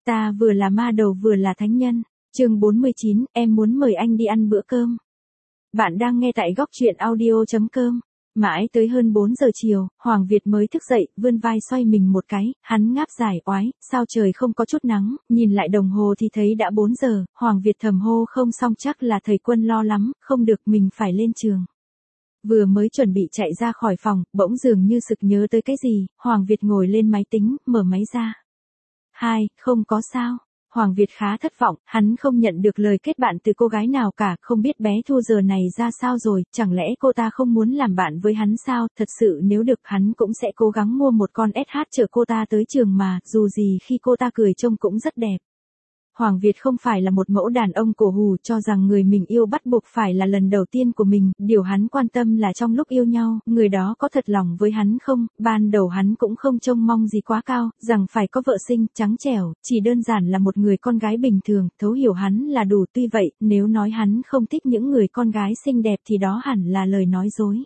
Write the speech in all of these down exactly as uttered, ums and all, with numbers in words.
Ta vừa là ma đầu vừa là thánh nhân. Chương bốn mươi chín, em muốn mời anh đi ăn bữa cơm. Bạn đang nghe tại góc truyện audio chấm com. Mãi tới hơn bốn giờ chiều, Hoàng Việt mới thức dậy, vươn vai xoay mình một cái, hắn ngáp dài oái, sao trời không có chút nắng, nhìn lại đồng hồ thì thấy đã bốn giờ, Hoàng Việt thầm hô không xong chắc là thầy Quân lo lắm, không được mình phải lên trường. Vừa mới chuẩn bị chạy ra khỏi phòng, bỗng dường như sực nhớ tới cái gì, Hoàng Việt ngồi lên máy tính, mở máy ra. Hai, không có sao. Hoàng Việt khá thất vọng, hắn không nhận được lời kết bạn từ cô gái nào cả, không biết bé Thu giờ này ra sao rồi, chẳng lẽ cô ta không muốn làm bạn với hắn sao, thật sự nếu được hắn cũng sẽ cố gắng mua một con ét hát chở cô ta tới trường mà, dù gì khi cô ta cười trông cũng rất đẹp. Hoàng Việt không phải là một mẫu đàn ông cổ hủ cho rằng người mình yêu bắt buộc phải là lần đầu tiên của mình, điều hắn quan tâm là trong lúc yêu nhau, người đó có thật lòng với hắn không, ban đầu hắn cũng không trông mong gì quá cao, rằng phải có vợ xinh, trắng trẻo, chỉ đơn giản là một người con gái bình thường, thấu hiểu hắn là đủ, tuy vậy, nếu nói hắn không thích những người con gái xinh đẹp thì đó hẳn là lời nói dối.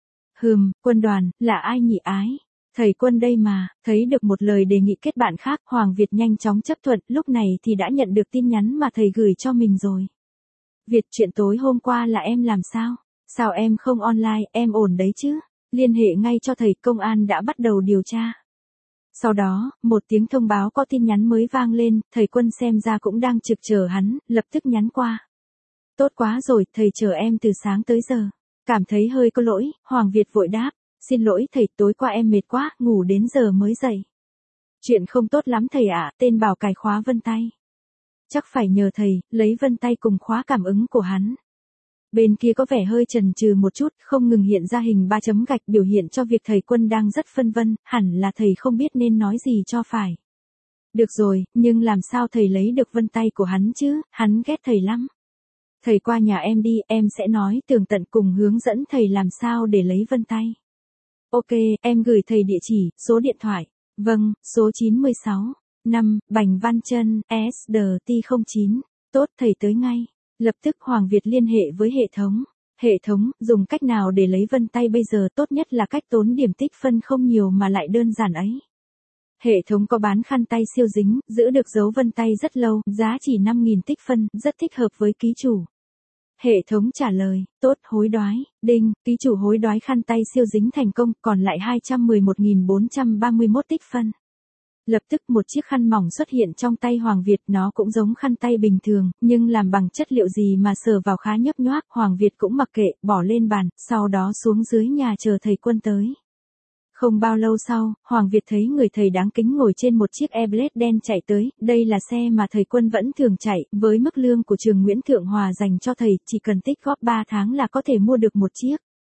Hừm, Quân Đoàn, là ai nhỉ ái? Thầy Quân đây mà, thấy được một lời đề nghị kết bạn khác, Hoàng Việt nhanh chóng chấp thuận, lúc này thì đã nhận được tin nhắn mà thầy gửi cho mình rồi. Việt, chuyện tối hôm qua là em làm sao? Sao em không online, em ổn đấy chứ? Liên hệ ngay cho thầy, công an đã bắt đầu điều tra. Sau đó, một tiếng thông báo có tin nhắn mới vang lên, thầy Quân xem ra cũng đang trực chờ hắn, lập tức nhắn qua. Tốt quá rồi, thầy chờ em từ sáng tới giờ. Cảm thấy hơi có lỗi, Hoàng Việt vội đáp. Xin lỗi thầy, tối qua em mệt quá, ngủ đến giờ mới dậy. Chuyện không tốt lắm thầy ạ, tên bảo cài khóa vân tay. Chắc phải nhờ thầy, lấy vân tay cùng khóa cảm ứng của hắn. Bên kia có vẻ hơi chần chừ một chút, không ngừng hiện ra hình ba chấm gạch biểu hiện cho việc thầy Quân đang rất phân vân, hẳn là thầy không biết nên nói gì cho phải. Được rồi, nhưng làm sao thầy lấy được vân tay của hắn chứ, hắn ghét thầy lắm. Thầy qua nhà em đi, em sẽ nói tường tận cùng hướng dẫn thầy làm sao để lấy vân tay. Ok, em gửi thầy địa chỉ, số điện thoại. Vâng, số chín sáu, năm, Bành Văn Trân, S D T không chín. Tốt, thầy tới ngay. Lập tức Hoàng Việt liên hệ với hệ thống. Hệ thống, dùng cách nào để lấy vân tay bây giờ, tốt nhất là cách tốn điểm tích phân không nhiều mà lại đơn giản ấy. Hệ thống có bán khăn tay siêu dính, giữ được dấu vân tay rất lâu, giá chỉ năm nghìn tích phân, rất thích hợp với ký chủ. Hệ thống trả lời, tốt, hối đoái, đinh, ký chủ hối đoái khăn tay siêu dính thành công, còn lại hai trăm mười một nghìn bốn trăm ba mươi mốt tích phân. Lập tức một chiếc khăn mỏng xuất hiện trong tay Hoàng Việt, nó cũng giống khăn tay bình thường, nhưng làm bằng chất liệu gì mà sờ vào khá nhấp nhoác, Hoàng Việt cũng mặc kệ, bỏ lên bàn, sau đó xuống dưới nhà chờ thầy Quân tới. Không bao lâu sau, Hoàng Việt thấy người thầy đáng kính ngồi trên một chiếc Airblade đen chạy tới, đây là xe mà thầy Quân vẫn thường chạy, với mức lương của trường Nguyễn Thượng Hòa dành cho thầy, chỉ cần tích góp ba tháng là có thể mua được một chiếc.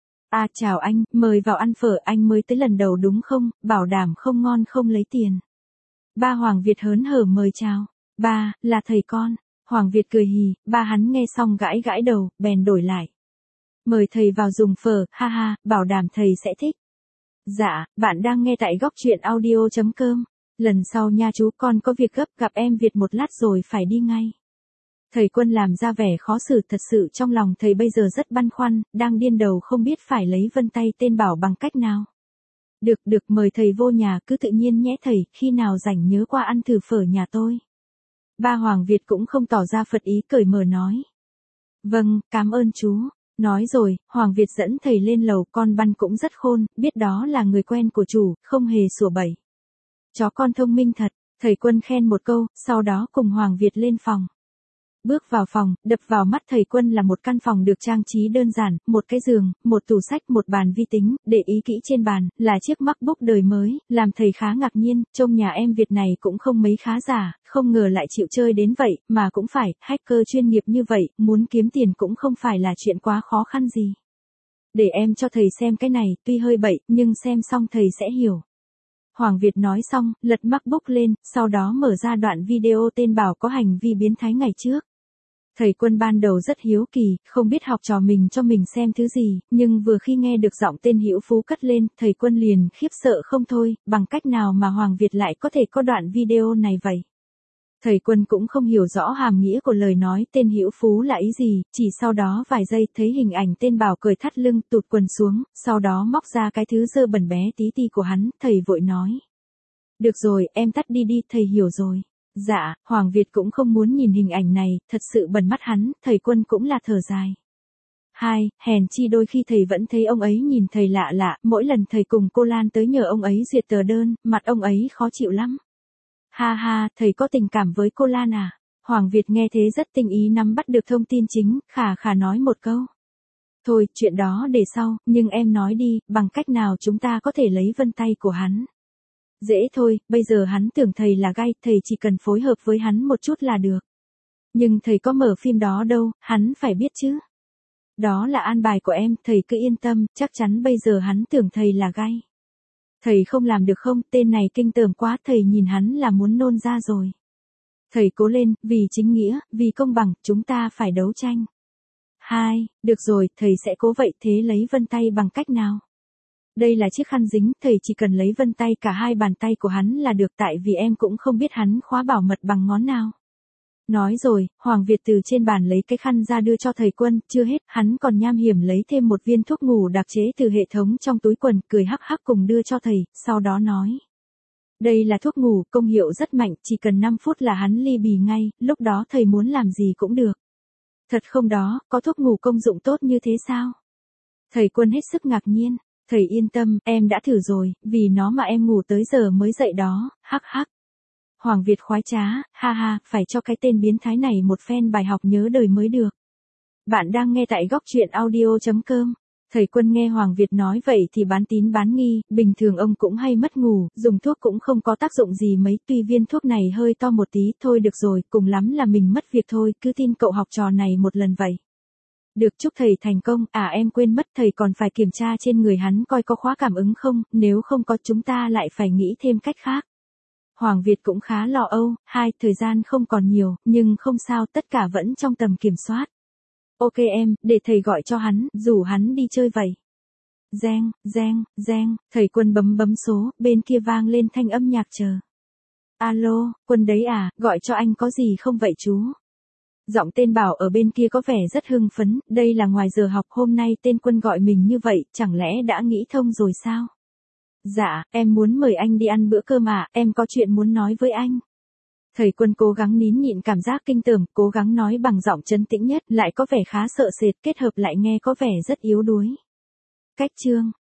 À chào anh, mời vào ăn phở, anh mới tới lần đầu đúng không, bảo đảm không ngon không lấy tiền. Ba Hoàng Việt hớn hở mời chào, ba, là thầy con. Hoàng Việt cười hì, ba hắn nghe xong gãi gãi đầu, bèn đổi lại. Mời thầy vào dùng phở, ha ha, bảo đảm thầy sẽ thích. Dạ, bạn đang nghe tại góc truyện audio chấm com. Lần sau nha chú, con có việc gấp, gặp em Việt một lát rồi phải đi ngay. Thầy Quân làm ra vẻ khó xử, thật sự trong lòng thầy bây giờ rất băn khoăn, đang điên đầu không biết phải lấy vân tay tên bảo bằng cách nào. Được được, mời thầy vô nhà, cứ tự nhiên nhé thầy, khi nào rảnh nhớ qua ăn thử phở nhà tôi. Ba Hoàng Việt cũng không tỏ ra phật ý, cởi mở nói. Vâng, cảm ơn chú. Nói rồi, Hoàng Việt dẫn thầy lên lầu, con Băn cũng rất khôn, biết đó là người quen của chủ, không hề sủa bậy. Chó con thông minh thật, thầy Quân khen một câu, sau đó cùng Hoàng Việt lên phòng. Bước vào phòng, đập vào mắt thầy Quân là một căn phòng được trang trí đơn giản, một cái giường, một tủ sách, một bàn vi tính, để ý kỹ trên bàn, là chiếc MacBook đời mới, làm thầy khá ngạc nhiên, trông nhà em Việt này cũng không mấy khá giả, không ngờ lại chịu chơi đến vậy, mà cũng phải, hacker chuyên nghiệp như vậy, muốn kiếm tiền cũng không phải là chuyện quá khó khăn gì. Để em cho thầy xem cái này, tuy hơi bậy, nhưng xem xong thầy sẽ hiểu. Hoàng Việt nói xong, lật MacBook lên, sau đó mở ra đoạn video tên bảo có hành vi biến thái ngày trước. Thầy Quân ban đầu rất hiếu kỳ, không biết học trò mình cho mình xem thứ gì, nhưng vừa khi nghe được giọng tên Hữu Phú cất lên, thầy Quân liền khiếp sợ không thôi, bằng cách nào mà Hoàng Việt lại có thể có đoạn video này vậy. Thầy Quân cũng không hiểu rõ hàm nghĩa của lời nói tên Hữu Phú là ý gì, chỉ sau đó vài giây thấy hình ảnh tên bảo cởi thắt lưng, tụt quần xuống, sau đó móc ra cái thứ dơ bẩn bé tí ti của hắn, thầy vội nói. Được rồi, em tắt đi đi, thầy hiểu rồi. Dạ, Hoàng Việt cũng không muốn nhìn hình ảnh này, thật sự bẩn mắt hắn, thầy Quân cũng là thở dài. Hai, hèn chi đôi khi thầy vẫn thấy ông ấy nhìn thầy lạ lạ, mỗi lần thầy cùng cô Lan tới nhờ ông ấy duyệt tờ đơn, mặt ông ấy khó chịu lắm. Ha ha, thầy có tình cảm với cô Lan à? Hoàng Việt nghe thế rất tinh ý nắm bắt được thông tin chính, khà khà nói một câu. Thôi, chuyện đó để sau, nhưng em nói đi, bằng cách nào chúng ta có thể lấy vân tay của hắn? Dễ thôi, bây giờ hắn tưởng thầy là gai, thầy chỉ cần phối hợp với hắn một chút là được. Nhưng thầy có mở phim đó đâu, hắn phải biết chứ. Đó là an bài của em, thầy cứ yên tâm, chắc chắn bây giờ hắn tưởng thầy là gai. Thầy không làm được không, tên này kinh tởm quá, thầy nhìn hắn là muốn nôn ra rồi. Thầy cố lên, vì chính nghĩa, vì công bằng, chúng ta phải đấu tranh. Hai, được rồi, thầy sẽ cố vậy, thế lấy vân tay bằng cách nào? Đây là chiếc khăn dính, thầy chỉ cần lấy vân tay cả hai bàn tay của hắn là được, tại vì em cũng không biết hắn khóa bảo mật bằng ngón nào. Nói rồi, Hoàng Việt từ trên bàn lấy cái khăn ra đưa cho thầy Quân, chưa hết, hắn còn nham hiểm lấy thêm một viên thuốc ngủ đặc chế từ hệ thống trong túi quần, cười hắc hắc cùng đưa cho thầy, sau đó nói. Đây là thuốc ngủ, công hiệu rất mạnh, chỉ cần năm phút là hắn ly bì ngay, lúc đó thầy muốn làm gì cũng được. Thật không đó, có thuốc ngủ công dụng tốt như thế sao? Thầy Quân hết sức ngạc nhiên, thầy yên tâm, em đã thử rồi, vì nó mà em ngủ tới giờ mới dậy đó, hắc hắc. Hoàng Việt khoái trá, ha ha, phải cho cái tên biến thái này một phen bài học nhớ đời mới được. Bạn đang nghe tại góc truyện audio chấm com. Thầy Quân nghe Hoàng Việt nói vậy thì bán tín bán nghi, bình thường ông cũng hay mất ngủ, dùng thuốc cũng không có tác dụng gì mấy, tuy viên thuốc này hơi to một tí, thôi được rồi, cùng lắm là mình mất việc thôi, cứ tin cậu học trò này một lần vậy. Được, chúc thầy thành công, à em quên mất, thầy còn phải kiểm tra trên người hắn coi có khóa cảm ứng không, nếu không có chúng ta lại phải nghĩ thêm cách khác. Hoàng Việt cũng khá lo âu, hai, thời gian không còn nhiều, nhưng không sao, tất cả vẫn trong tầm kiểm soát. Ok em, để thầy gọi cho hắn, rủ hắn đi chơi vậy. Reng, reng, reng, thầy Quân bấm bấm số, bên kia vang lên thanh âm nhạc chờ. Alo, Quân đấy à, gọi cho anh có gì không vậy chú? Giọng tên Bảo ở bên kia có vẻ rất hưng phấn, đây là ngoài giờ học, hôm nay tên Quân gọi mình như vậy, chẳng lẽ đã nghĩ thông rồi sao? Dạ, em muốn mời anh đi ăn bữa cơm à, em có chuyện muốn nói với anh. Thầy Quân cố gắng nín nhịn cảm giác kinh tởm, cố gắng nói bằng giọng trấn tĩnh nhất, lại có vẻ khá sợ sệt, kết hợp lại nghe có vẻ rất yếu đuối. Cách chương